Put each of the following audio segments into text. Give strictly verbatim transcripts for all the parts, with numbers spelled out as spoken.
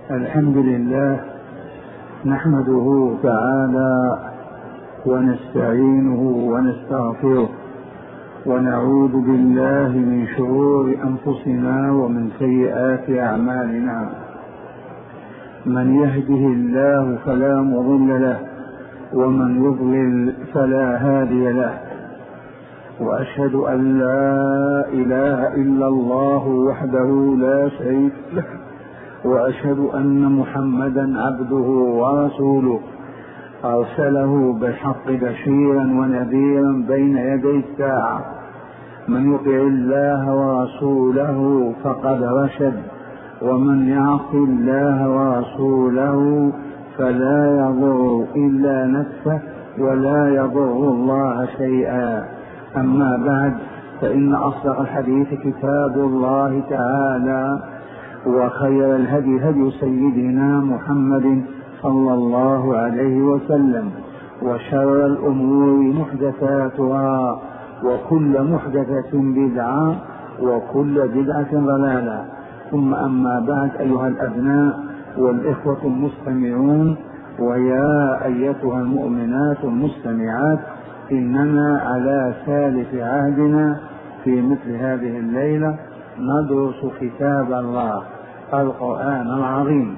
الحمد لله نحمده تعالى ونستعينه ونستغفره ونعوذ بالله من شرور أنفسنا ومن سيئات أعمالنا. من يهده الله فلا مضل له ومن يضلل فلا هادي له، وأشهد أن لا إله إلا الله وحده لا شريك له، وأشهد أن محمدا عبده ورسوله أرسله بالحق بشيرا ونذيرا بين يدي الساعة. من يطع الله ورسوله فقد رشد، ومن يعص الله ورسوله فلا يضر إلا نفسه ولا يضر الله شيئا. أما بعد، فإن أصدق الحديث كتاب الله تعالى، وخير الهدي هدي سيدنا محمد صلى الله عليه وسلم، وشر الأمور محدثاتها، وكل محدثة بدعة، وكل بدعة ضلالة. ثم أما بعد، أيها الأبناء والإخوة المستمعون، ويا أيتها المؤمنات المستمعات، إننا على ثالث عهدنا في مثل هذه الليلة ندرس كتاب الله القرآن العظيم،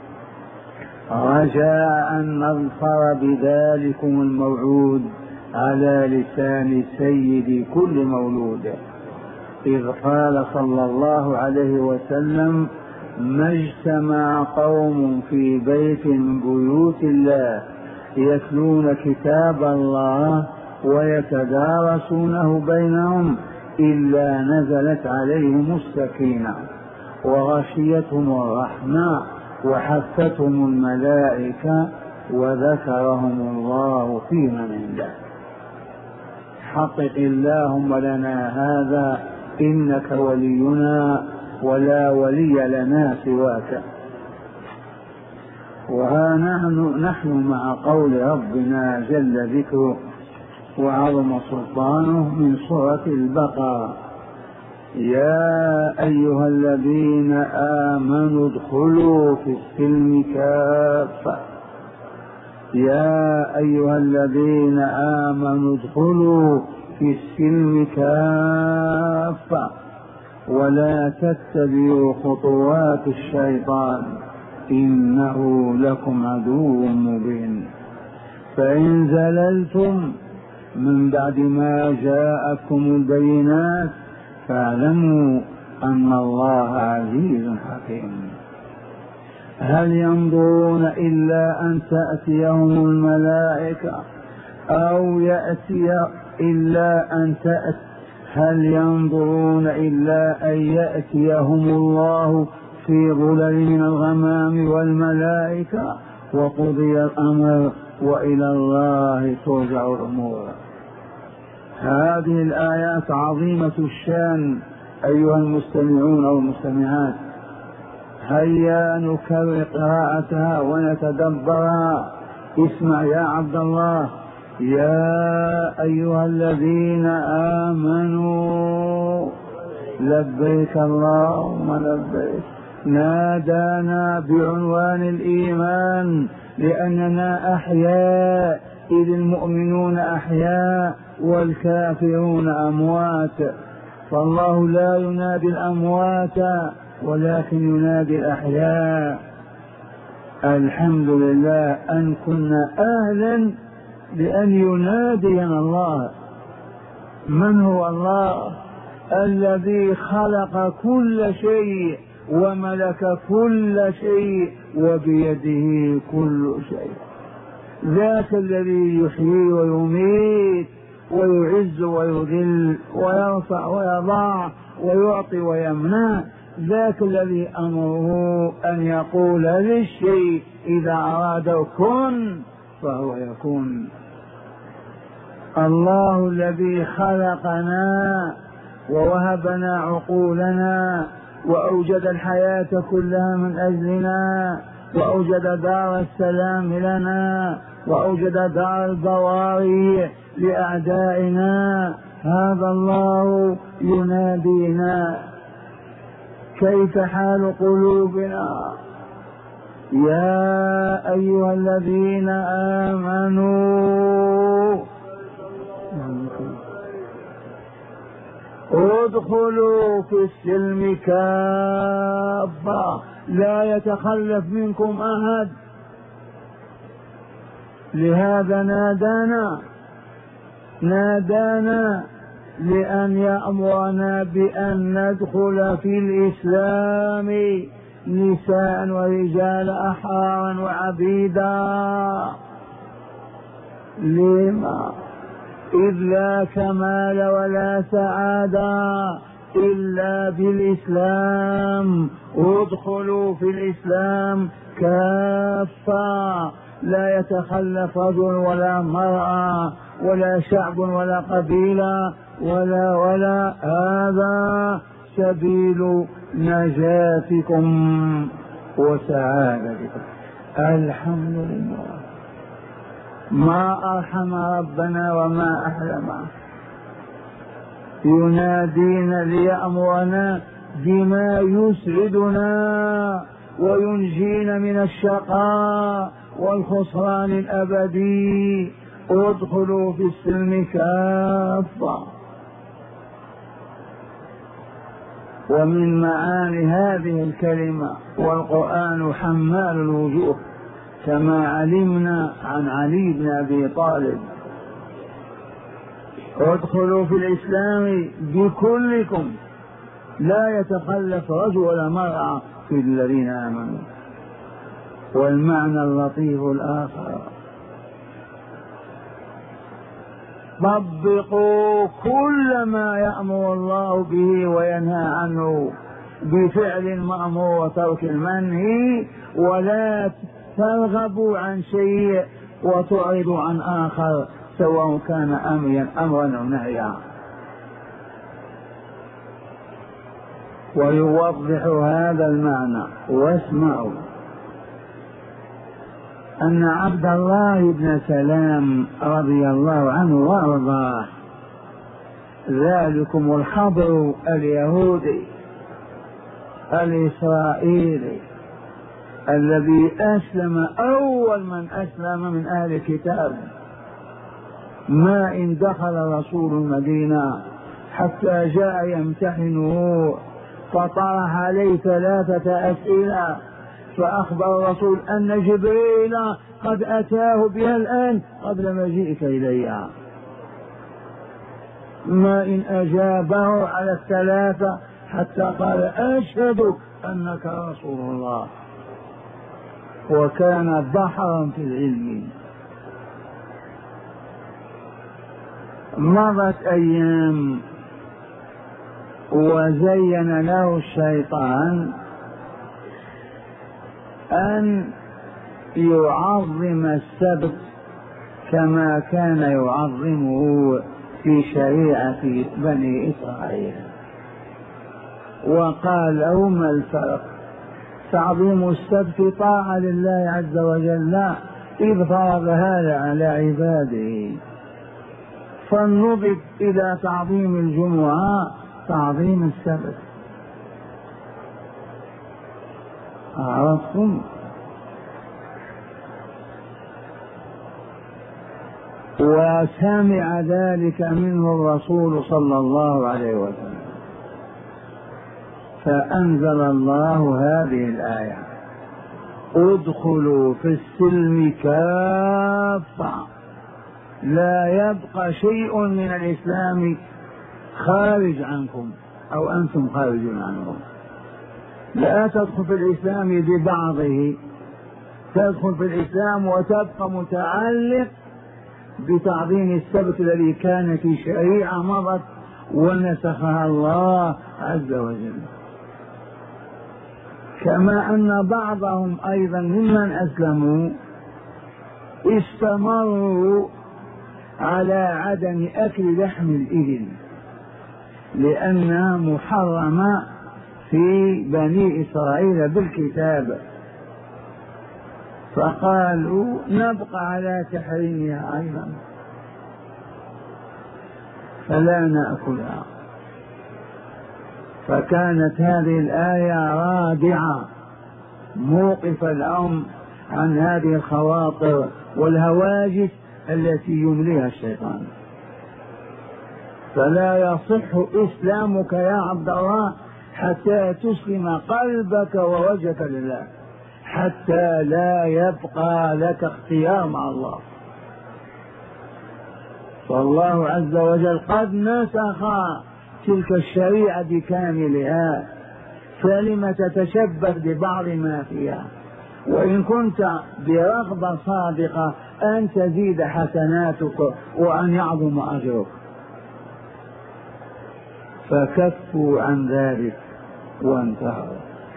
رجاء أن نظفر بذلكم الموعود على لسان سيد كل مولود، إذ قال صلى الله عليه وسلم: ما اجتمع قوم في بيت من بيوت الله يتلون كتاب الله ويتدارسونه بينهم إلا نزلت عليهم السكينة وغشيتهم الرحمة وحفتهم الملائكة وذكرهم الله في من عنده. حقق اللهم لنا هذا، إنك ولينا ولا ولي لنا سواك. وها نحن, نحن مع قول ربنا جل ذكره وعظم سلطانه من سورة البقرة: يا أيها الذين آمنوا ادخلوا في السلم كافة. يا أيها الذين آمنوا ادخلوا في السلم كافة ولا تتبعوا خطوات الشيطان إنه لكم عدو مبين. فإن زللتم من بعد ما جاءكم البينات فاعلموا أن الله عزيز حكيم. هل ينظرون إلا أن تأتيهم الملائكة أو يأتي إلا أن تأتي هل ينظرون إلا أن يأتيهم الله في ظلل من الغمام والملائكة وقضي الأمر وإلى الله ترجع الأمور. هذه الآيات عظيمة الشان أيها المستمعون والمستمعات، هيا نكرر قراءتها ونتدبرها. اسمع يا عبد الله: يا أيها الذين آمنوا لبيك اللهم لبيك. نادانا بعنوان الإيمان لأننا أحياء، إذ المؤمنون أحياء والكافرون أموات، فالله لا ينادي الأموات ولكن ينادي الأحياء. الحمد لله أن كنا أهلا لأن ينادينا الله. من هو الله؟ الذي خلق كل شيء وملك كل شيء وبيده كل شيء، ذاك الذي يحيي ويميت ويعز ويذل ويرفع ويضع ويعطي ويمنع، ذاك الذي أمره أن يقول للشيء إذا أراد كن فهو يكون. الله الذي خلقنا ووهبنا عقولنا وأوجد الحياة كلها من أجلنا، وأوجد دار السلام لنا، وأوجد دار البواري لأعدائنا. هذا الله ينادينا. كيف حال قلوبنا؟ يا أيها الذين آمنوا ادخلوا في السلم كافة لا يتخلف منكم أحد. لهذا نادانا نادانا لأن يأمرنا بأن ندخل في الإسلام نساء ورجال أحرارا وعبيدا. لما؟ إذ لا كمال ولا سعادة إلا بالإسلام. ادخلوا في الإسلام كافة لا يتخلف رجل ولا مرأة ولا شعب ولا قبيلة ولا ولا هذا سبيل نجاتكم وسعادتكم. الحمد لله. ما أرحم ربنا وما أحلمه، ينادينا ليأمرنا بما يسعدنا وينجينا من الشقاء والخسران الأبدي. ادخلوا في السلم كافة. ومن معاني هذه الكلمة والقرآن حمال الوجوه كما علمنا عن علي بن أبي طالب. ادخلوا في الإسلام بكلكم لا يتخلف رجل ولا مرأة في الذين آمنوا. والمعنى اللطيف الآخر طبقوا كل ما يأمر الله به وينهى عنه بفعل المأمور وترك المنهي، ولا ترغبوا عن شيء وتعرضوا عن آخر سواء كان أمرا أمرا أو نهيا. ويوضح هذا المعنى واسمعوا أن عبد الله بن سلام رضي الله عنه وارضاه ذلكم الحبر اليهودي الإسرائيلي الذي أسلم أول من أسلم من أهل الكتاب، ما إن دخل رسول المدينة حتى جاء يمتحنه فطرح عليه ثلاثة أسئلة، فأخبر الرسول أن جبريل قد أتاه بها الآن قبل مجيئك إليها. ما إن أجابه على الثلاثة حتى قال أشهد أنك رسول الله، وكان بحرا في العلم. مضت أيام وزين له الشيطان أن يعظم السبت كما كان يعظمه في شريعة بني إسرائيل، وقال له ما الفرق؟ تعظيم السبت طاعة لله عز وجل إذ فرض هذا على عباده، فلنضف إلى تعظيم الجمعة تعظيم السبت. عرفتم؟ وسمع ذلك منه الرسول صلى الله عليه وسلم، فأنزل الله هذه الآية ادخلوا في السلم كافة لا يبقى شيء من الإسلام خارج عنكم أو أنتم خارجون عنه. لا تدخل في الإسلام ببعضه، تدخل في الإسلام وتبقى متعلق بتعظيم السبت الذي كان في شريعة مضت ونسخها الله عز وجل. كما أن بعضهم أيضا ممن أسلموا استمروا على عدم أكل لحم الإبل لأنها محرمة في بني إسرائيل بالكتاب، فقالوا نبقى على تحريمها أيضا فلا نأكلها. فكانت هذه الآية رادعة موقفا لهم عن هذه الخواطر والهواجس التي يمليها الشيطان. فلا يصح إسلامك يا عبد الله حتى تسلم قلبك ووجهك لله، حتى لا يبقى لك اختيار مع الله. فالله عز وجل قد نسخ تلك الشريعة بكاملها، فلم تتشبث ببعض ما فيها؟ وإن كنت برغبة صادقة أن تزيد حسناتك وأن يعظم أجرك، فكفوا عن ذلك وانتهوا.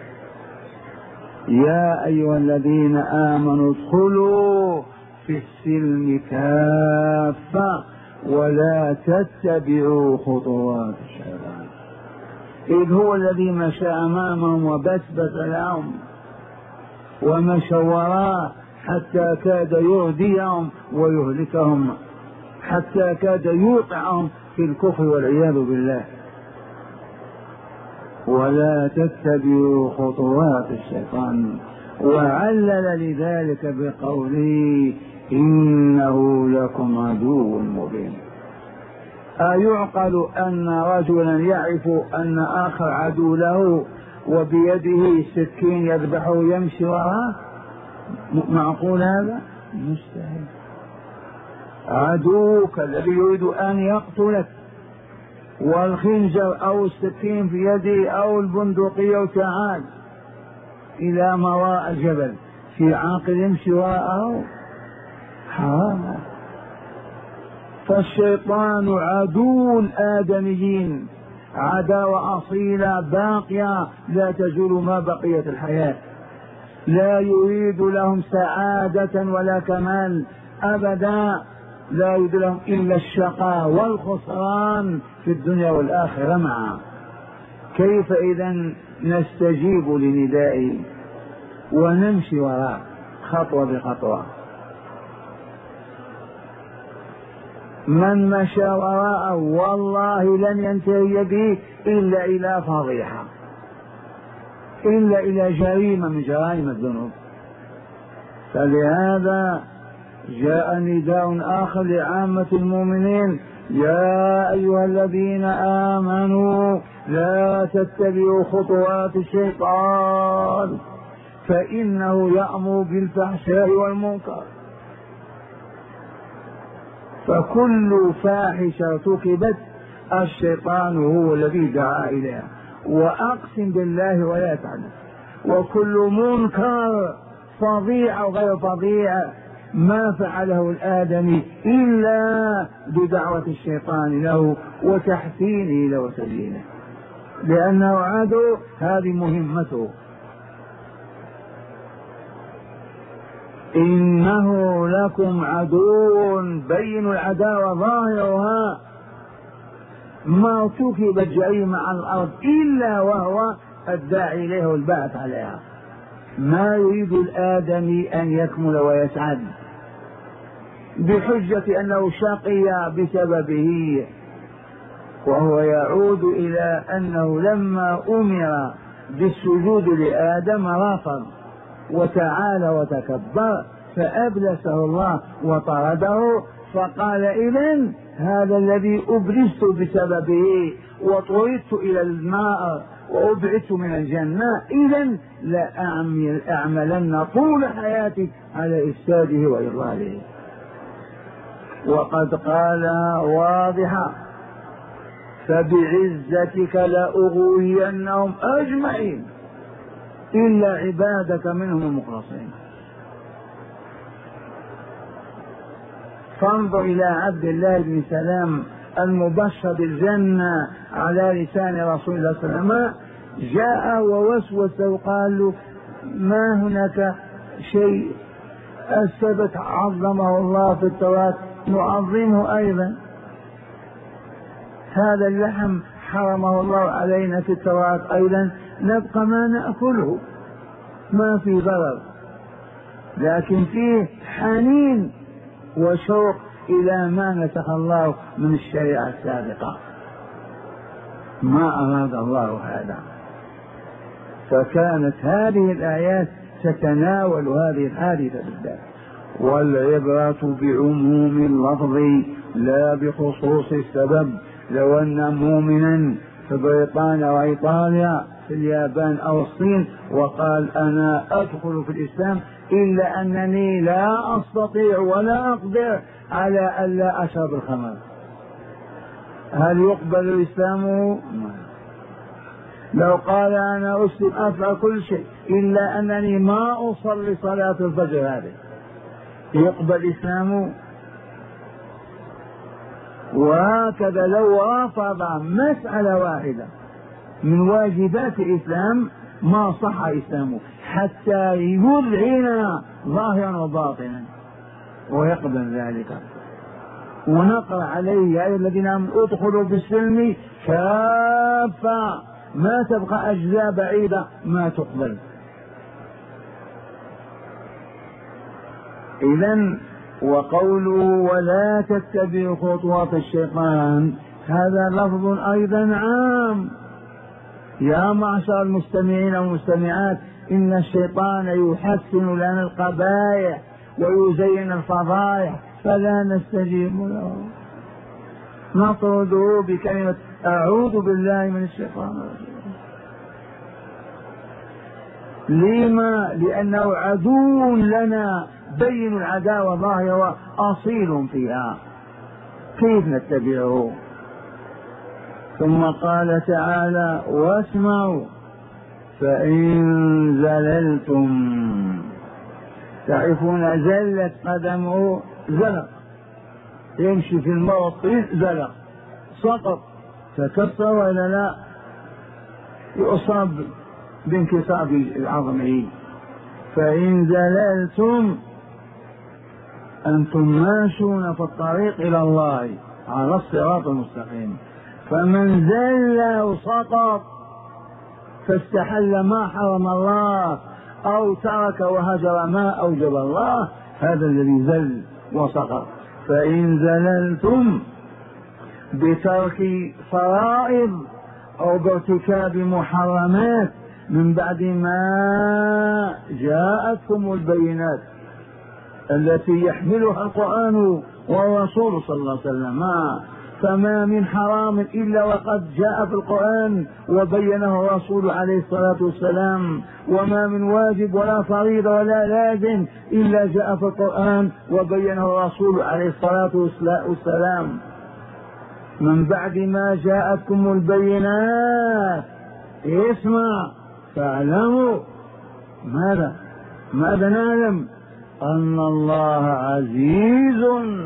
يا أيها الذين آمنوا ادخلوا في السلم كافة ولا تتبعوا خطوات الشيطان، إذ هو الذي مشى أمامهم وبثبث لهم ومشى وراء حتى كاد يهديهم ويهلكهم، حتى كاد يوقعهم في الكفر والعياذ بالله. ولا تتبعوا خطوات الشيطان، وعلل لذلك بقوله إنه لكم عدو مبين. أيعقل أن رجلا يعرف أن آخر عدو له وبيده سكين يذبحه يمشي وراءه؟ معقول هذا؟ مستحيل. عدوك الذي يريد أن يقتلك والخنجر أو السكين في يده أو البندقية وتعال إلى ما وراء الجبل، في عاقل يمشي وراءه؟ حرام. فالشيطان عدو الآدميين، عداوة أصيلة باقية لا تزول ما بقيت الحياة، لا يريد لهم سعادة ولا كمال أبدا، لا يريد لهم إلا الشقاء والخسران في الدنيا والآخرة معا. كيف إذن نستجيب لندائه ونمشي وراء خطوة بخطوة؟ من مشى وراءه والله لن ينتهي به إلا إلى فضيحة، إلا إلى جريمة من جرائم الذنوب. فلهذا جاء نداء آخر لعامة المؤمنين: يا أيها الذين آمنوا لا تتبعوا خطوات الشيطان فإنه يأمر بالفحشاء والمنكر. فكل فاحشة ارتكبت الشيطان هو الذي دعا إليها، وأقسم بالله ولا تعلم. وكل منكر فظيع أو غير فظيع ما فعله الآدمي إلا بدعوة الشيطان له وتحسينه له وتزيينه، لأنه عدو، هذه مهمته. إنه لكم عدو بين العداوة ظاهرها، ما ارتكبت جريمة على الأرض إلا وهو الداعي إليه والبعث عليها. ما يريد الآدمي أن يكمل ويسعد بحجة أنه شقي بسببه، وهو يعود إلى أنه لما أمر بالسجود لآدم رفض وتعالى وتكبر، فأبلسه الله وطرده، فقال إذن هذا الذي أبلست بسببه وطردت إلى الماء وأبعدت من الجنة، إذن لأعملن طول حياتي على إفساده وإضلاله. وقد قال واضحا: فبعزتك لأغوينهم أجمعين إلا عبادك منهم المخلصين. فانظر إلى عبد الله بن سلام المبشر بالجنة على لسان رسول الله صلى الله عليه وسلم، جاء ووسوس وقال له: ما هناك شيء السبت عظمه الله في التوراة نعظمه أيضا، هذا اللحم حرمه الله علينا في التوراة أيضا نبقى ما نأكله، ما في ضرر، لكن فيه حنين وشوق إلى ما نسخ الله من الشريعة السابقة. ما أراد الله هذا، فكانت هذه الآيات تتناول هذه الحادثة بالذات. والعبرة بعموم اللفظ لا بخصوص السبب. لو أن مؤمنا في بريطانيا وإيطاليا في اليابان أو الصين وقال أنا أدخل في الإسلام إلا أنني لا أستطيع ولا أقدر على ألا أشرب الخمر، هل يقبل إسلامه؟ لو قال أنا أسلم أفعل كل شيء إلا أنني ما أصلي صلاة الفجر، هذه يقبل إسلامه؟ وهكذا لو رفض مسألة واحدة من واجبات الإسلام ما صح إسلامه حتى يذعن ظاهرا وباطنا ويقبل ذلك. ونقرأ عليه يا أيها الذين آمنوا ادخلوا بالسلم كافة، ما تبقى أجزاء بعيدة ما تقبل. إذن وقوله ولا تتبعوا خطوات الشيطان هذا لفظ أيضا عام. يا معشر المستمعين والمستمعات إن الشيطان يحسن لنا القبائح ويزين الفضائح فلا نستجيب له، نطرده بكلمة أعوذ بالله من الشيطان الرجيم. لما؟ لأنه عدو لنا بين العداوة ظاهرة أصيل فيها، كيف نتبعه؟ ثم قال تعالى واسمعوا فإن زللتم، تعرفون زلت قدمه زلق، يمشي في الماء زلق سقط تكسر ولا لا؟ يصاب بانكسار عظمه. فإن زللتم أنتم ماشون في الطريق إلى الله على الصراط المستقيم، فمن زل وسقط فاستحل ما حرم الله أو ترك وهجر ما أوجب الله هذا الذي زل وسقط. فإن زللتم بترك فرائض أو بارتكاب محرمات من بعد ما جاءتكم البينات التي يحملها القرآن والرسول صلى الله عليه وسلم، فما من حرام إلا وقد جاء في القرآن وبينه الرسول عليه الصلاة والسلام، وما من واجب ولا فريضة ولا لازم إلا جاء في القرآن وبينه الرسول عليه الصلاة والسلام. من بعد ما جاءتكم البينات اسمع فاعلموا ماذا ماذا نعلم؟ أن الله عزيز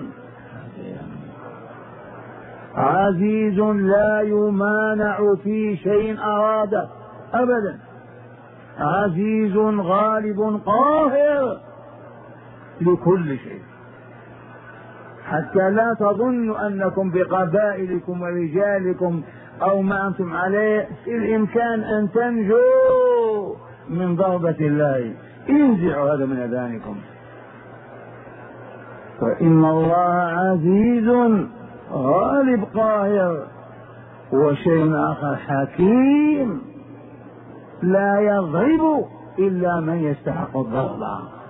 عزيز لا يمانع في شيء أراده أبدا، عزيز غالب قاهر لكل شيء، حتى لا تظنوا أنكم بقبائلكم ورجالكم أو ما أنتم عليه في الإمكان أن تنجوا من ضربة الله، انزعوا هذا من أذانكم. وإن الله عزيز غالب قاهر. وشيء آخر حكيم لا يضرب إلا من يستحق الضرب،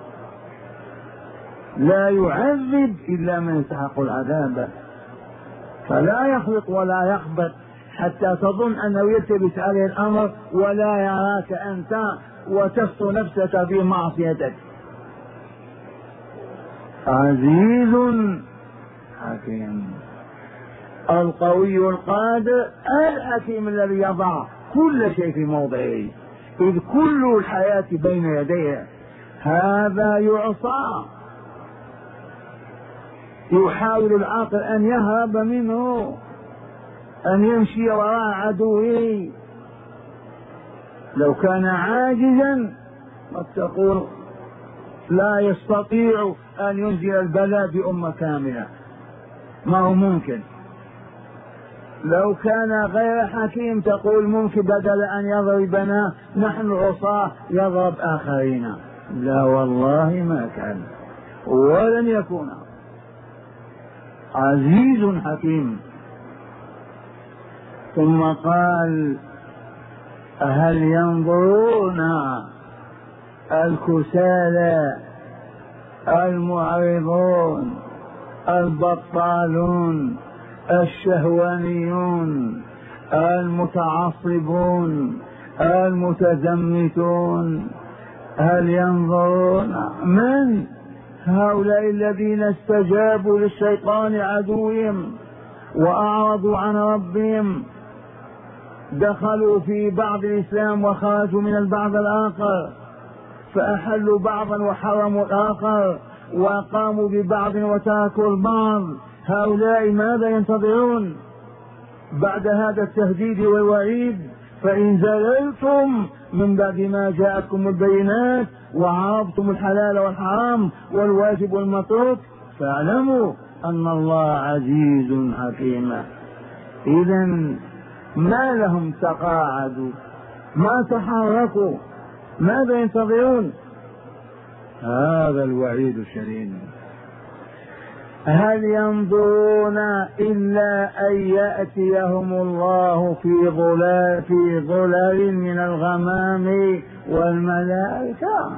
لا يعذب إلا من يستحق العذاب، فلا يخلق ولا يخبط حتى تظن أنه يلتبس عليه الأمر ولا يراك أنت وتسطو نفسك في معصيتك. عزيز حكيم القوي القادر الحكيم الذي يضع كل شيء في موضعه، إذ كل الحياة بين يديه. هذا يعصى، يحاول العاقل أن يهرب منه، أن يمشي وراء عدوه. لو كان عاجزا قد تقول لا يستطيع أن ينزل البلاء بأمة كاملة، ما هو ممكن. لو كان غير حكيم تقول ممكن بدل أن يضربنا نحن عصاه يضرب آخرين. لا والله ما كان ولن يكون. عزيز حكيم. ثم قال هل ينظرون الكسالى، المعرضون، البطالون، الشهوانيون، المتعصبون، المتزمتون. هل ينظرون؟ من هؤلاء الذين استجابوا للشيطان عدوهم وأعرضوا عن ربهم، دخلوا في بعض الإسلام وخرجوا من البعض الآخر، فأحلوا بعضا وحرموا الآخر، وقاموا ببعض وتركوا البعض. هؤلاء ماذا ينتظرون بعد هذا التهديد والوعيد؟ فإن زللتم من بعد ما جاءتكم البينات وعرفتم الحلال والحرام والواجب والمتروك فاعلموا أن الله عزيز حكيم. إذن ما لهم تقاعدوا، ما تحركوا، ماذا ينتظرون؟ هذا الوعيد الشديد. هل ينظرون إلا أن يأتيهم الله في ظلال في ظلال من الغمام والملائكة؟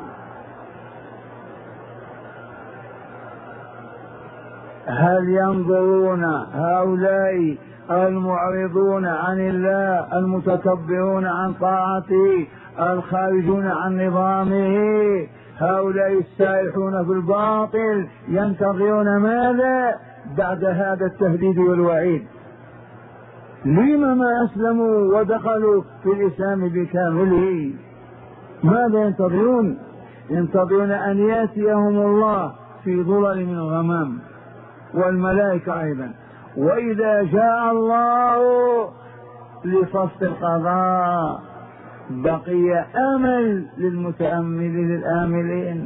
هل ينظرون هؤلاء المعرضون عن الله، المتكبرون عن طاعته، الخارجون عن نظامه، هؤلاء السائحون في الباطل ينتظرون ماذا بعد هذا التهديد والوعيد؟ لما ما أسلموا ودخلوا في الإسلام بكامله؟ ماذا ينتظرون؟ ينتظرون أن يأتيهم الله في ظلل من الغمام والملائكة أيضا. وإذا جاء الله لفصل القضاء بقي أمل للمتأملين للآملين.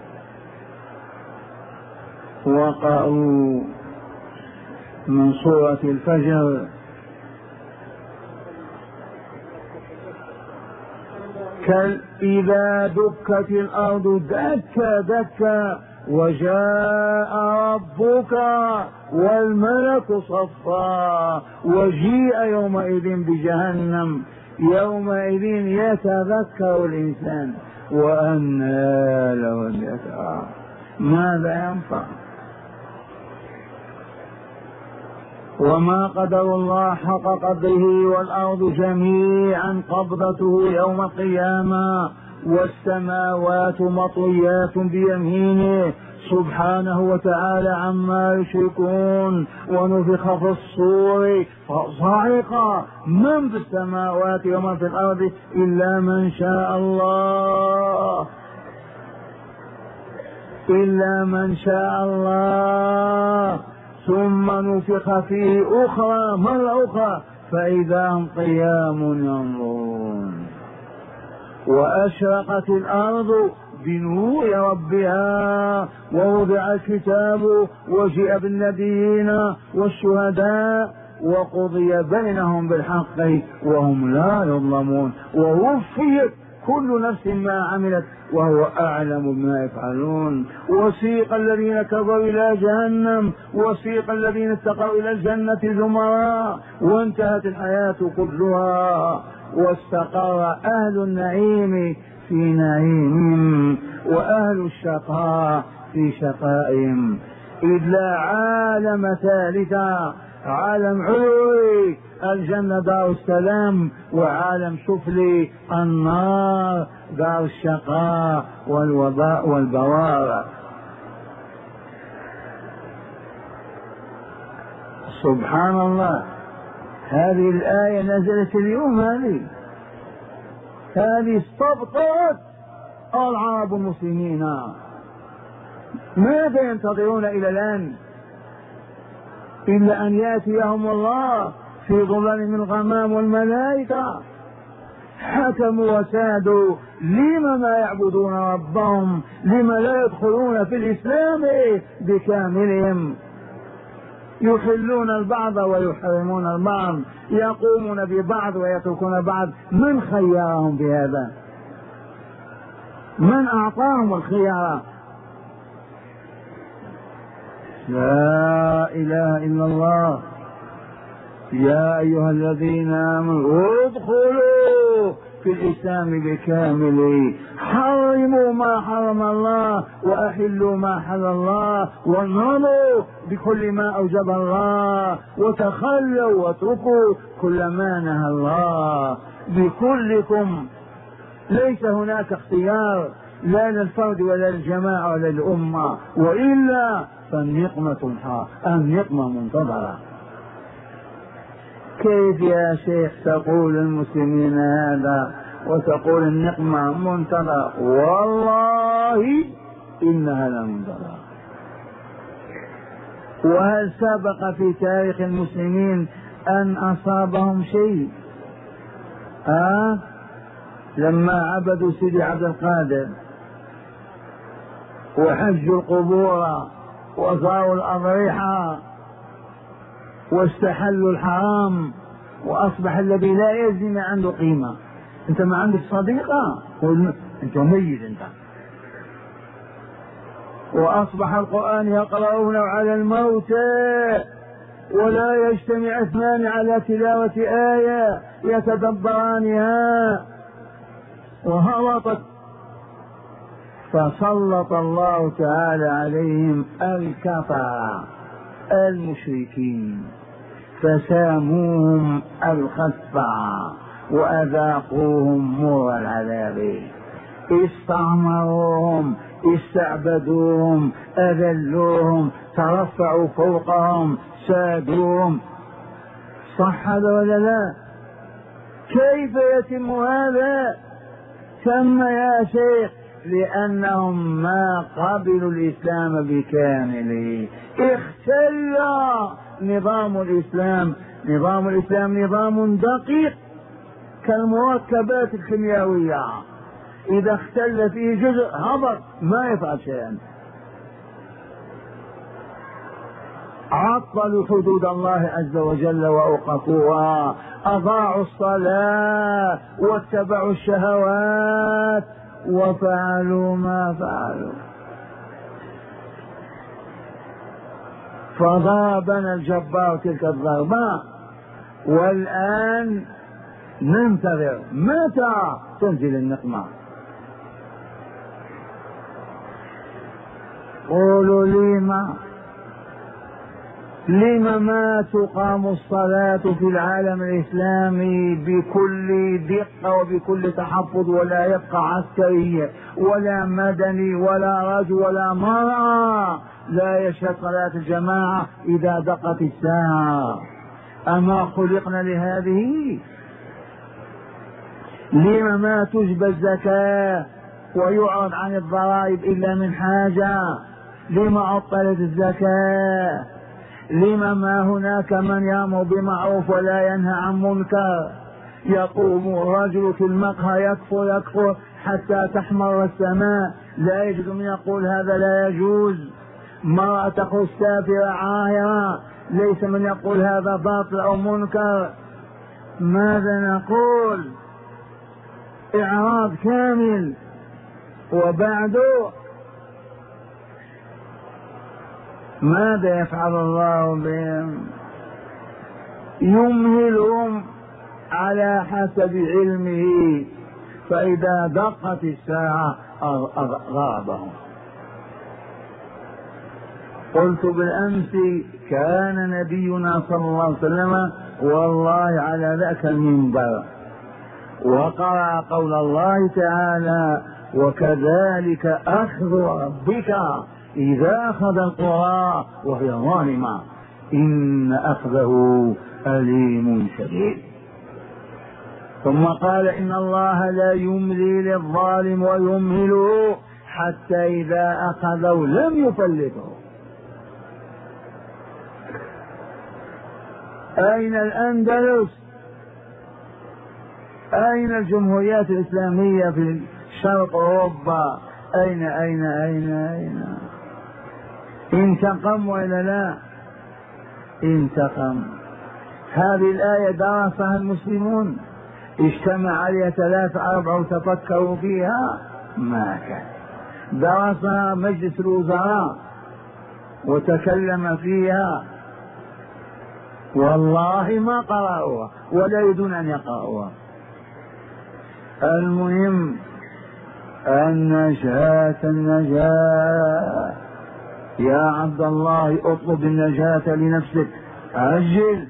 وقرأوا من سورة الفجر: إذا دكت الأرض دكا دكا وجاء ربك والملك صفا وجيء يومئذ بجهنم يومئذ يتذكر الإنسان وأنى له الذكرى. ماذا ينفع؟ وما قدر الله حق قدره والأرض جميعا قبضته يوم القيامة والسماوات مطويات بيمينه سبحانه وتعالى عما يشركون. ونفخ في الصور فصعق من في السماوات ومن في الأرض إلا من شاء الله إلا من شاء الله ثم نفخ فيه أخرى مرة أخرى فإذا هم قيام ينظرون. وأشرقت الأرض بنور ربها ووضع الكتاب وجيء بالنبيين والشهداء وقضي بينهم بالحق وهم لا يظلمون ووفيت كل نفس ما عملت وهو أعلم بما يفعلون. وسيق الذين كفروا إلى جهنم وسيق الذين اتقوا إلى الجنة زمرا وانتهت الحياة كلها واستقر أهل النعيم في نعيمهم وأهل الشقاء في شقائهم. إذ لا عالم ثالثا، عالم علوي الجنة دار السلام وعالم سفلي النار دار الشقاء والوباء والبوار. سبحان الله. هذه الآية نزلت اليوم، هذه هذه استبطأت العرب المسلمين. ماذا ينتظرون إلى الآن إلا أن يأتيهم الله في ظلال من الغمام والملائكة؟ حكموا وسادوا لما ما يعبدون ربهم، لما لا يدخلون في الإسلام بكاملهم، يحلون البعض ويحرمون البعض، يقومون ببعض ويتركون بعض. من خيرهم بهذا؟ من أعطاهم الخيار؟ لا إله إلا الله. يا أيها الذين آمنوا ادخلوا في الإسلام بكامله. حرموا حرموا ما حرم الله وأحلوا ما حل الله وانهضوا بكل ما أوجب الله وتخلوا واتركوا كل ما نهى الله. بكلكم، ليس هناك اختيار لا للفرد ولا للجماعة ولا للأمة، وإلا فالنقمة النقمة منتظرة. كيف يا شيخ تقول المسلمين هذا وتقول النقمة منتظرة؟ والله إنها لمنتظرة. وهل سبق في تاريخ المسلمين أن أصابهم شيء؟ أه؟ لما عبدوا سيدي عبد القادر وحجوا القبور وزاروا الأضرحة واستحلوا الحرام وأصبح الذي لا يزني عنده قيمة. أنت ما عندك صديقة، أنت ميت أنت. وأصبح القرآن يقرؤون على الموتى ولا يجتمع اثنان على تلاوة آية يتدبرانها، وهبطت فسلط الله تعالى عليهم الكفرة المشركين فساموهم الخسفة وأذاقوهم مر العذاب. استعمروهم، استعبدوهم، أذلوهم، ترفعوا فوقهم، سادوهم. صح هذا ولا لا؟ كيف يتم هذا؟ ثم يا شيخ لأنهم ما قبلوا الإسلام بكامله. اختل نظام الإسلام. نظام الإسلام نظام دقيق كالمركبات الكيميائية، إذا اختل فيه جزء هبط ما يفعل شيئا. عطلوا حدود الله عز وجل وأوقفوها، أضاعوا الصلاة واتبعوا الشهوات وفعلوا ما فعلوا. فضربنا الجبار تلك الضربة، والآن ننتظر متى تنزل النقمة. قولوا لما لما ما تقام الصلاة في العالم الإسلامي بكل دقة وبكل تحفظ، ولا يبقى عسكري ولا مدني ولا رجل ولا مرأة لا يشهد صلاة الجماعة إذا دقت الساعة؟ أما خلقنا لهذه؟ لما ما تجبى الزكاة ويعرض عن الضرائب إلا من حاجة؟ لما عطلت الزكاة؟ لما ما هناك من يأمر بمعروف ولا ينهى عن منكر؟ يقوم الرجل في المقهى يكفر يكفر حتى تحمر السماء، لا يجد من يقول هذا لا يجوز. مرأة تخرج سافرة عاهرة، ليس من يقول هذا باطل أو منكر. ماذا نقول؟ إعراض كامل. وبعده ماذا يفعل الله بهم؟ يمهلهم على حسب علمه، فإذا دقت الساعة غابهم. قلت بالأمس كان نبينا صلى الله عليه وسلم والله على ذاك المنبر وقرأ قول الله تعالى: وكذلك أخذ ربك إذا أخذ القرى وهي ظالمة إن أخذه أليم شديد. ثم قال: إن الله لا يملي للظالم ويمهله حتى إذا أخذه لم يفلته. أين الأندلس؟ أين الجمهوريات الإسلامية في شرق أوروبا؟ أين أين أين أين انتقم وإلا لا؟ انتقم. هذه الآية درسها المسلمون، اجتمع عليها ثلاثة أربعة وتفكروا فيها؟ ما كان. درسها مجلس الوزراء وتكلم فيها؟ والله ما قرأوها ولا يريدون أن يقرأوها. المهم النجاة النجاة. يا عبد الله اطلب النجاة لنفسك، عجل،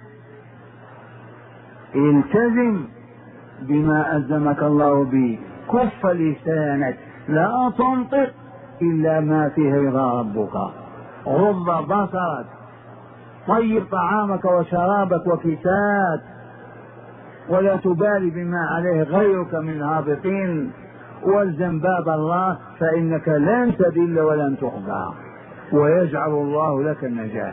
التزم بما ألزمك الله به، كف لسانك، لا تنطق إلا ما فيه رضا ربك، غض بصرك، طيب طعامك وشرابك وكساك، ولا تبالي بما عليه غيرك من هابطين، والزم باب الله فإنك لن تذل ولن تخضع، ويجعل الله لك النجاة.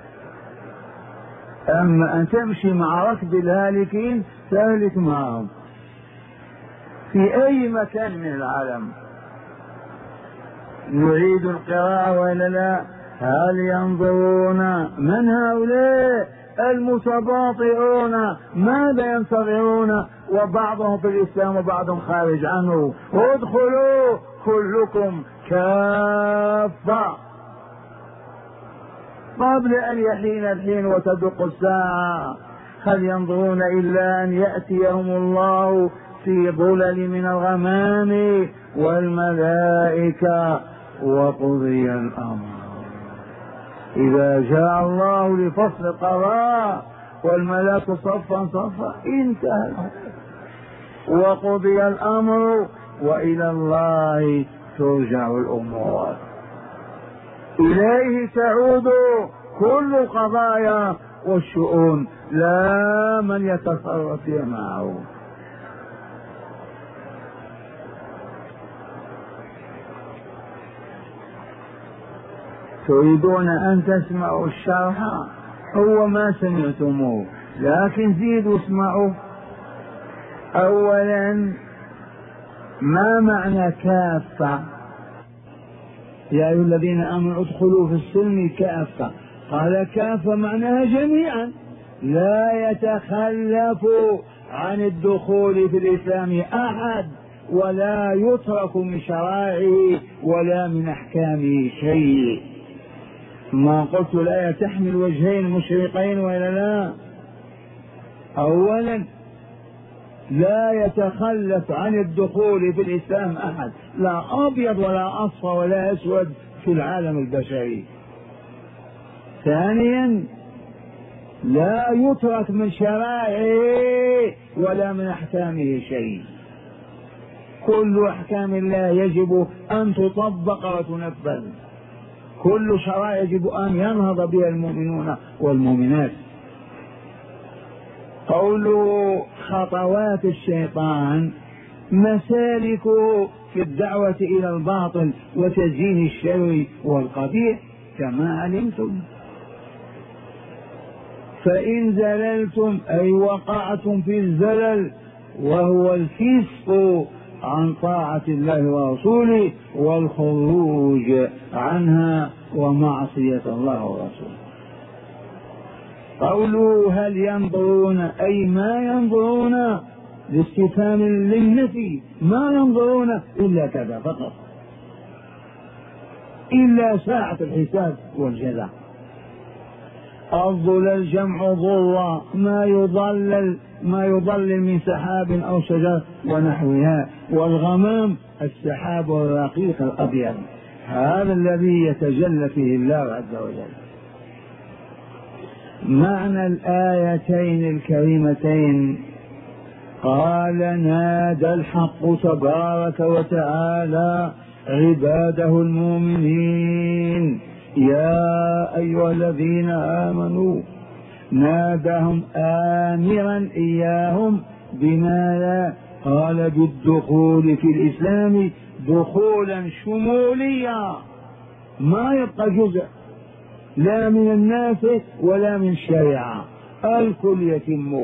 أما أن تمشي مع ركب الهالكين تهلك معهم في أي مكان من العالم. نعيد القراءة ولا لا؟ هل ينظرون؟ من هؤلاء المتباطئون؟ ماذا ينتظرون؟ وبعضهم في الإسلام وبعضهم خارج عنه. ادخلوا كلكم كافة قبل أن يحين الحين وتدق الساعة. هل ينظرون إلا أن يأتيهم الله في ظلل من الغمام والملائكة وقضي الأمر. إذا جاء الله لفصل القضاء والملائكة صفا صفا انتهى وقضي الأمر وإلى الله ترجع الأمور، إليه تعود كل القضايا والشؤون، لا من يتصرف فيها معه. تريدون أن تسمعوا الشرح؟ هو ما سمعتموه، لكن زيدوا اسمعوا. أولا، ما معنى كافة؟ يا أيها الذين آمنوا ادخلوا في السلم كافة. قال كافة معناها جميعا، لا يتخلف عن الدخول في الإسلام أحد، ولا يترك من شرائعه ولا من أحكامه شيء. ما قلت الآية تحمل وجهين مشرقين وإلا لا؟ أولا، لا يتخلف عن الدخول في الإسلام أحد، لا أبيض ولا أصفر ولا أسود في العالم البشري. ثانيا، لا يترك من شرائعه ولا من أحكامه شيء. كل أحكام الله يجب أن تطبق وتنفذ، كل شرائع يجب أن ينهض بها المؤمنون والمؤمنات. قوله خطوات الشيطان مسالك في الدعوة إلى الباطل وتزيين الشر والقبيح كما علمتم. فإن زللتم أي وقعتم في الزلل وهو الفسق عن طاعة الله ورسوله والخروج عنها ومعصية الله ورسوله. قوله هل ينظرون أي ما ينظرون، لاستفهام للنفي، ما ينظرون إلا كذا فقط، إلا ساعة الحساب والجزاء. الظلل جمع ظلة، ما يضلل ما يضلل من سحاب أو شجر ونحوها، والغمام السحاب الرقيق الأبيض، هذا الذي يتجلى فيه الله عز وجل. معنى الآيتين الكريمتين، قال نادى الحق تبارك وتعالى عباده المؤمنين يا أيها الذين آمنوا، ناداهم آمرا إياهم بما قال بالدخول في الإسلام دخولا شموليا، ما يبقى جزء لا من الناس ولا من الشريعة، الكل يتم،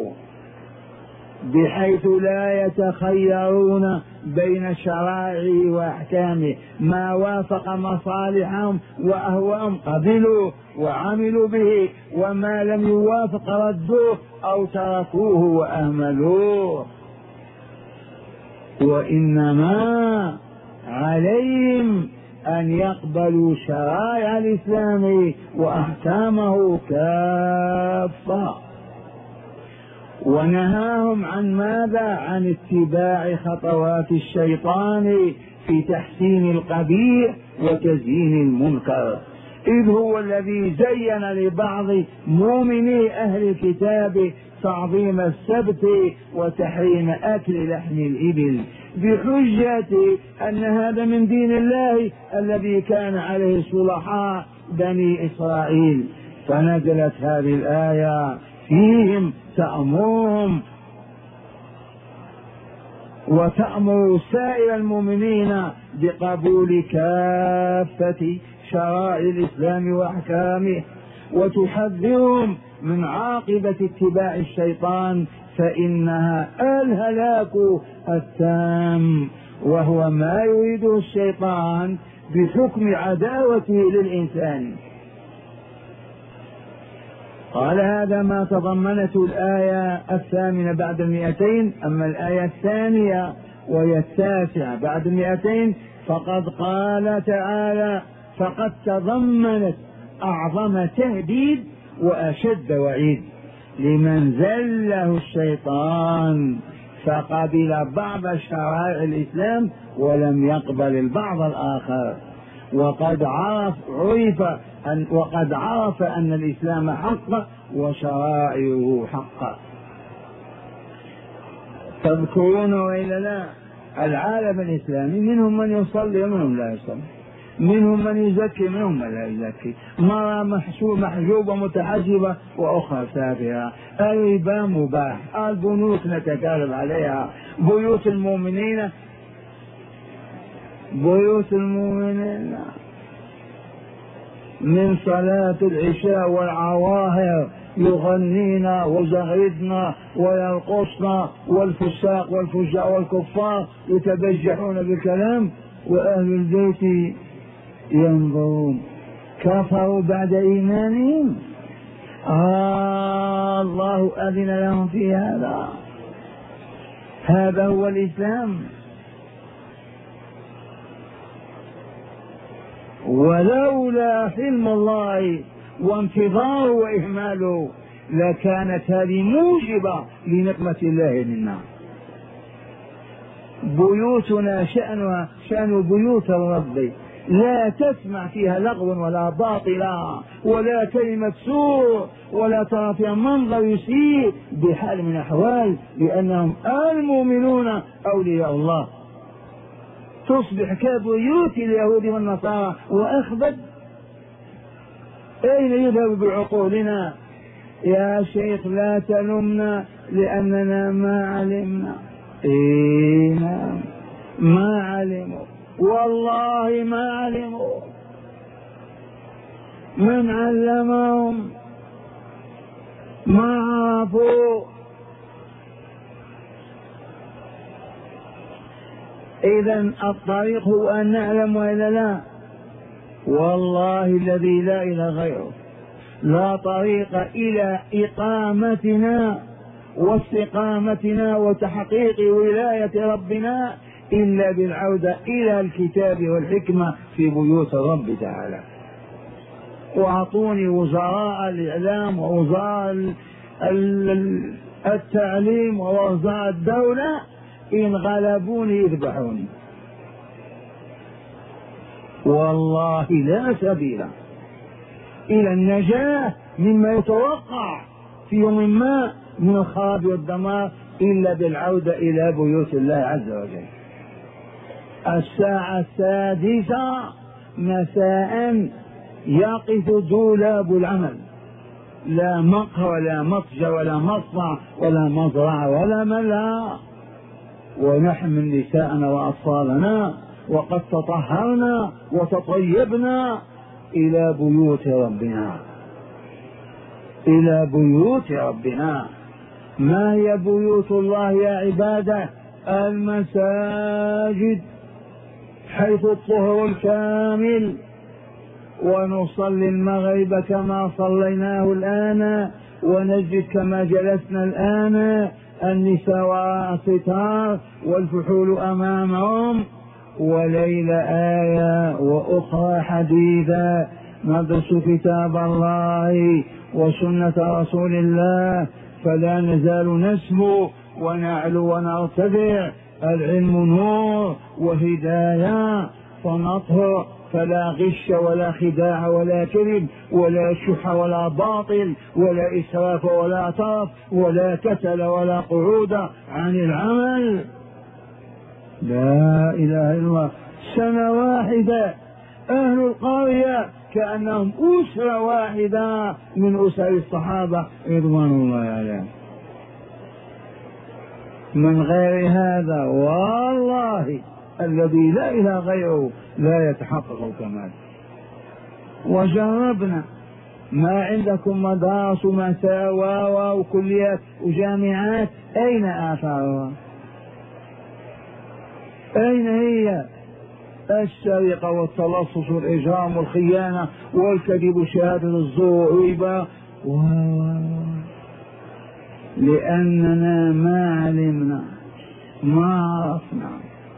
بحيث لا يتخيرون بين شرائعه وأحكامه، ما وافق مصالحهم وأهواءهم قبلوا وعملوا به، وما لم يوافق ردوه أو تركوه وأهملوه. وإنما عليهم أن يقبلوا شرائع الإسلام وأحكامه كافة. ونهاهم عن ماذا؟ عن اتباع خطوات الشيطان في تحسين القبيح وتزيين المنكر، إذ هو الذي زين لبعض مؤمني أهل الكتاب تعظيم السبت وتحريم أكل لحم الإبل بحجة أن هذا من دين الله الذي كان عليه صلحاء بني إسرائيل. فنزلت هذه الآية فيهم تأمرهم وتأمر سائر المؤمنين بقبول كافة شرائع الإسلام وأحكامه، وتحذرهم من عاقبة اتباع الشيطان فإنها الهلاك التام، وهو ما يريده الشيطان بحكم عداوته للإنسان. قال هذا ما تضمنته الآية الثامنة بعد المئتين. أما الآية الثانية وهي التاسعة بعد المئتين فقد قال تعالى: فقد تضمنت أعظم تهديد وأشد وعيد لمن زله الشيطان فقبل بعض شرائع الإسلام ولم يقبل البعض الآخر، وقد عرف عرف أن وقد عرف أن الإسلام حق وشرائعه حق. تذكرون وإلا لا العالم الإسلامي منهم من يصلي ومنهم لا يصلي، منهم من يزكي منهم من لا يزكي، مرة محجوبة متحجبة وأخرى سافرة، الربا مباح، البنوك نتكالب عليها، بيوت المؤمنين بيوت المؤمنين من صلاة العشاء والعواهر يغنينا وزغردنا ويرقصنا، والفساق والفجار والكفار يتبجحون بالكلام، وأهل البيت ينظرون. كفروا بعد إيمانهم، آه الله أذن لهم في هذا. هذا هو الإسلام. ولولا حلم الله وانتظاره وإهماله لكانت هذه موجبة لنقمة الله منا. بيوتنا شأنها شأن بيوت الرب لا تسمع فيها لغو ولا باطلا ولا كلمة سوء ولا ترى فيها منظر يسيء بحال من الأحوال، لأنهم المؤمنون أولياء الله. تصبح كبيوت اليهود والنصارى وأخبث. أين يذهب بعقولنا؟ يا شيخ لا تلمنا لأننا ما علمنا. إيه نعم ما علموا، والله ما علموا. من علمهم؟ ما عرفوا. إذن الطريق هو أن نعلم وإلا لا؟ والله الذي لا إله غيره لا طريق إلى إقامتنا واستقامتنا وتحقيق ولاية ربنا إلا بالعودة إلى الكتاب والحكمة في بيوت الرب تعالى. وأعطوني وزراء الإعلام ووزراء التعليم ووزراء الدولة، إن غلبوني يذبحوني. والله لا سبيل إلى النجاة مما يتوقع في يوم ما من الخراب والدمار إلا بالعودة إلى بيوت الله عز وجل. الساعة السادسة مساء يقف دولاب العمل، لا مقهى ولا متجر ولا مصنع ولا مزرعة ولا ملا، ونحمل نساءنا وأطفالنا وقد تطهرنا وتطيبنا إلى بيوت ربنا، إلى بيوت ربنا. ما هي بيوت الله يا عباده؟ المساجد، حيث الطهر الكامل، ونصلي المغرب كما صليناه الآن، ونجلس كما جلسنا الآن، النساء وراء الستار والفحول أمامهم، وليل آية وأخرى حديثا ندرس كتاب الله وسنة رسول الله، فلا نزال نسمو ونعلو ونرتفع العلم نور وهداية، فنطهر فلا غش ولا خداع ولا كذب ولا شح ولا باطل ولا إسراف ولا طرف ولا كسل ولا قعود عن العمل. لا إله إلا الله. سنة واحدة أهل القرية كأنهم أسرة واحدة من أسر الصحابة رضوان الله عليهم. من غير هذا والله الذي لا إله غيره لا يتحقق الكمال. وجربنا ما عندكم مدارس ومساوى وكليات وجامعات، أين آثارها؟ أين هي؟ السرقة والتلصص والإجرام والخيانة والكذب وشهادة الزور والربا، لأننا ما علمنا ما عرفنا،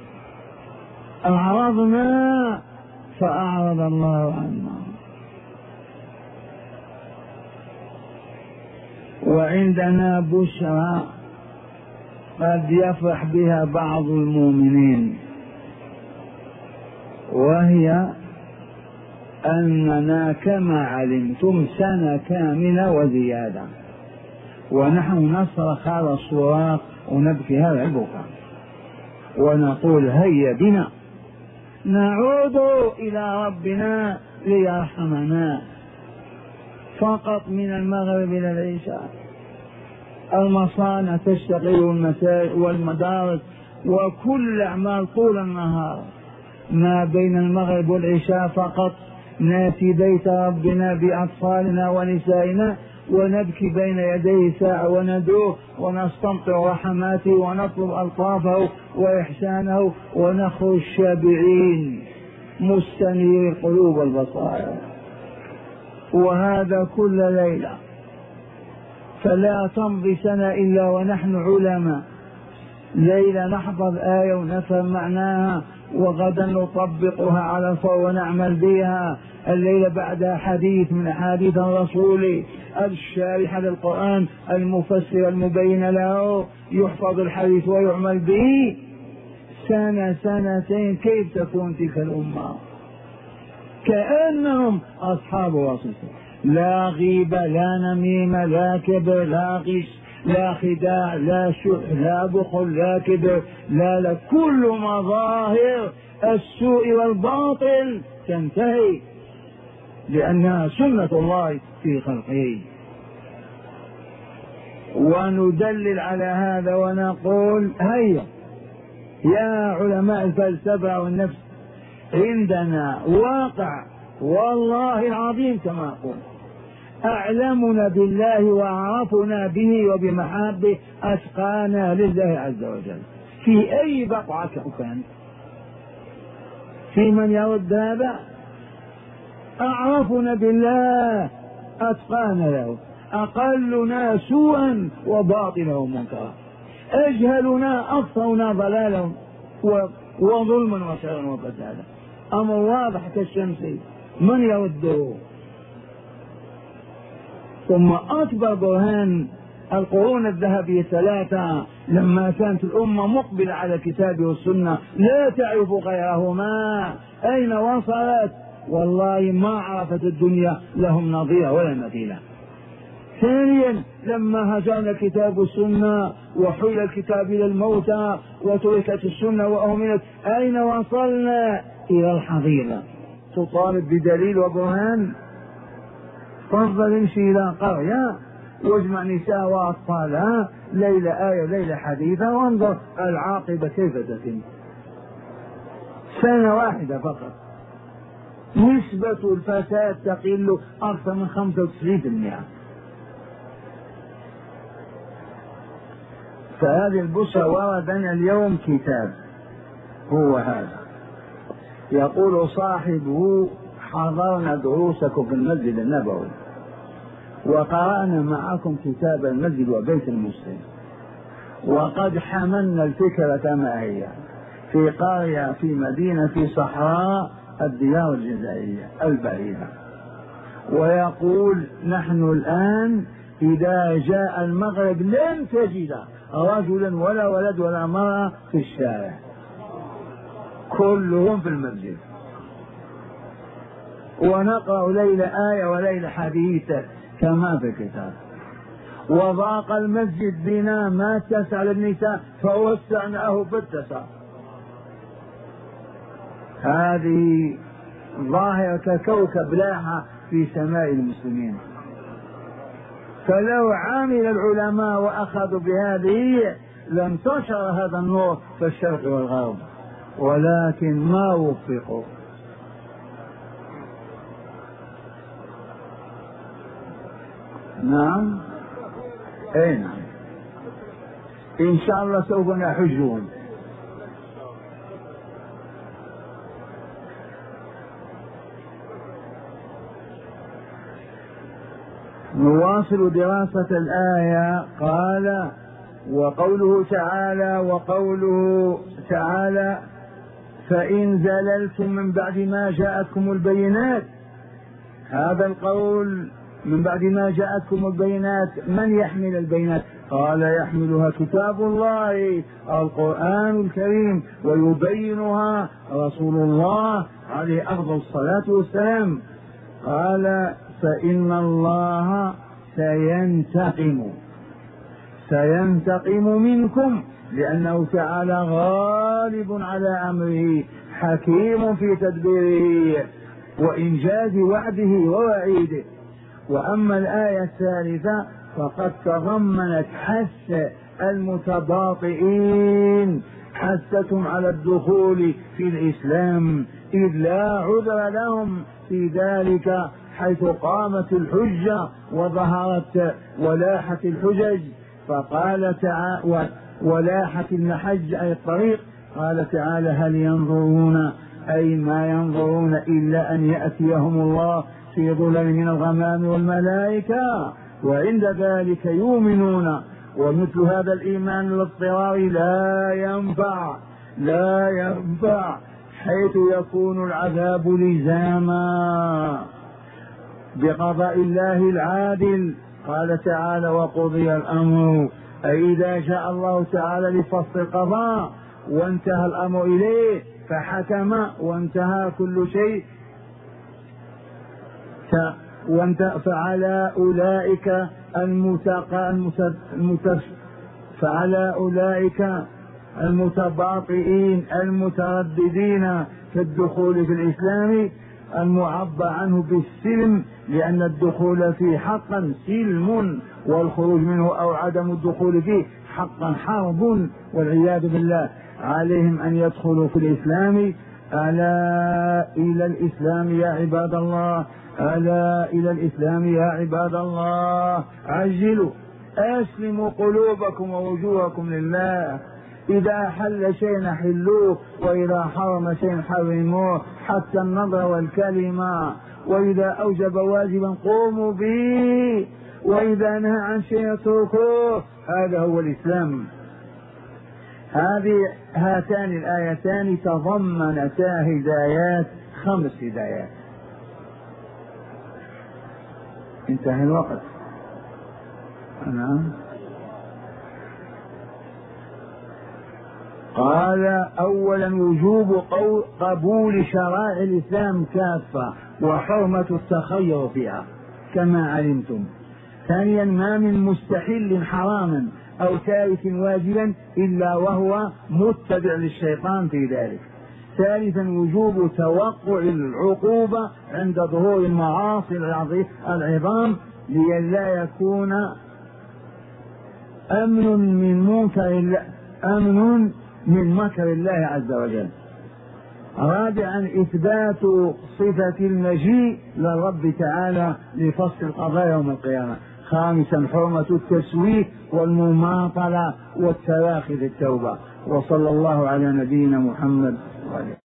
أعرضنا فأعرض الله عنا. وعندنا بشرى قد يفرح بها بعض المؤمنين، وهي أننا كما علمتم سنة كاملة وزيادة، ونحن نصرخ هذا الصراخ ونبكي هذا البكاء ونقول هيا بنا نعود إلى ربنا ليرحمنا. فقط من المغرب إلى العشاء المصانع تشتغل والمساجد والمدارس وكل الأعمال طول النهار. ما بين المغرب والعشاء فقط ناتي بيت ربنا بأطفالنا ونسائنا ونبكي بين يديه ساعة وندعوه ونستمطر رحماته ونطلب ألطافه وإحسانه ونخرج شابعين مستنير القلوب والبصائر، وهذا كل ليلة. فلا تمضي سنة إلا ونحن علماء، ليلة نحفظ آية ونفهم معناها وغدا نطبقها على الفور ونعمل بها، الليلة بعدها حديث من أحاديث الرسول الشارح للقرآن المفسر المبين له، يحفظ الحديث ويعمل به. سنة سنتين كيف تكون تلك الأمة؟ كأنهم أصحاب رسول، لا غيبة لا نميمة لا كبر لا غش لا خداع لا شح لا بخل لا كبر لا لا كل مظاهر السوء والباطل تنتهي، لأنها سنة الله في خلقه. وندلل على هذا ونقول هيا يا علماء الفلسفة والنفس، عندنا واقع والله العظيم كما أقول أعلمنا بالله وأعرفنا به وبمحابه أتقانا لله عز وجل في أي بقعة كان. في من يرد هذا؟ أعرفنا بالله أتقانا له، أقلنا سوءا وباطلا ومنكرا، أجهلنا أكثرنا ضلالا وظلما وشرا وفسادا. أمر واضح كالشمس، من يرده؟ ثم أكبر برهان القرون الذهبية الثلاثة لما كانت الأمة مقبلة على الكتاب والسنة لا تعرف غيرهما، أين وصلت؟ والله ما عرفت الدنيا لهم نظير ولا مثيل. ثانيا لما هجرنا الكتاب والسنة وحول الكتاب إلى الموتى وتركت السنة وأهملت، أين وصلنا؟ إلى الحظيرة. تطالب بدليل وبرهان؟ تفضل امشي إلى قرية واجمع نساء وأطفالها ليلة آية ليلة حديثة وانظر العاقبة كيف تتم. سنة واحدة فقط نسبة الفساد تقل أكثر من خمسة وتسعين بالمئة. فهذه البشرى وردنا اليوم كتاب هو هذا، يقول صاحبه حضرنا دروسكم في المسجد النبوي وقرأنا معكم كتاب المسجد وبيت المسلم، وقد حملنا الفكرة كما هي في قرية في مدينة في صحراء الديار الجزائرية البعيدة. ويقول نحن الآن إذا جاء المغرب لن تجد رجلا ولا ولد ولا امرأة في الشارع، كلهم في المسجد. ونقرأ ليلة آية وليلة حديث كما في الكتاب. وضاق المسجد بنا ما اتسع للنساء فوسعناه فاتسع. هذه ظاهرة ككوكب لاح في سماء المسلمين. فلو عامل العلماء وأخذوا بهذه لانتشر هذا النور في الشرق والغرب، ولكن ما وفقوا. نعم اي نعم، ان شاء الله سوف نحجهم. نواصل دراسة الآية. قال وقوله تعالى وقوله تعالى فإن زللتم من بعد ما جاءتكم البينات. هذا القول من بعد ما جاءتكم البينات، من يحمل البينات؟ قال يحملها كتاب الله القرآن الكريم ويبينها رسول الله عليه أفضل الصلاة والسلام. قال فإن الله سينتقم سينتقم منكم، لأنه تعالى غالب على أمره حكيم في تدبيره وإنجاز وعده ووعيده. وأما الآية الثالثة فقد تضمنت حث المتباطئين، حثتهم على الدخول في الإسلام إذ لا عذر لهم في ذلك، حيث قامت الحجة وظهرت ولاحة الحجج. فقال تعالى ولاحة المحج أي الطريق. قال تعالى هل ينظرون أي ما ينظرون إلا أن يأتيهم الله في ظلل من الغمام والملائكة وعند ذلك يؤمنون. ومثل هذا الإيمان الاضطراري لا ينفع لا ينفع حيث يكون العذاب لزاما بقضاء الله العادل. قال تعالى وقضي الأمر، أي إذا جاء الله تعالى لفصل القضاء وانتهى الأمر إليه فحكم وانتهى كل شيء، فعلى أولئك المتقى المتف فعلى أولئك المتباطئين المترددين في الدخول في الإسلام المعبر عنه بالسلم، لأن الدخول فيه حقا سلم والخروج منه أو عدم الدخول فيه حقا حرب والعياذ بالله. عليهم أن يدخلوا في الإسلام. ألا إلى الإسلام يا عباد الله، ألا إلى الإسلام يا عباد الله، عجلوا أسلموا قلوبكم ووجوهكم لله. إذا حل شيء حلوه وإذا حرم شيء حرموه، حتى النظر والكلمة. وإذا أوجب واجبا قوموا به، وإذا نهى عن شيء اتركوه. هذا هو الإسلام. هذه هاتان الآيتان تضمنتا هدايات، خمس هدايات. انتهى الوقت. نعم. قال أولا وجوب قبول شرائع الإسلام كافة وحرمة التخير فيها كما علمتم. ثانيا ما من مستحل حراما أو تارك واجبا إلا وهو متبع للشيطان في ذلك. ثالثا وجوب توقع العقوبة عند ظهور المعاصي العظام لئلا يكون أمن من منكر أمن من مكر الله عز وجل. رابعا إثبات صفة المجيء للرب تعالى لفصل القضاء يوم القيامة. خامسا حرمة التسويف والمماطلة والتراخي في التوبة. وصلى الله على نبينا محمد وعلى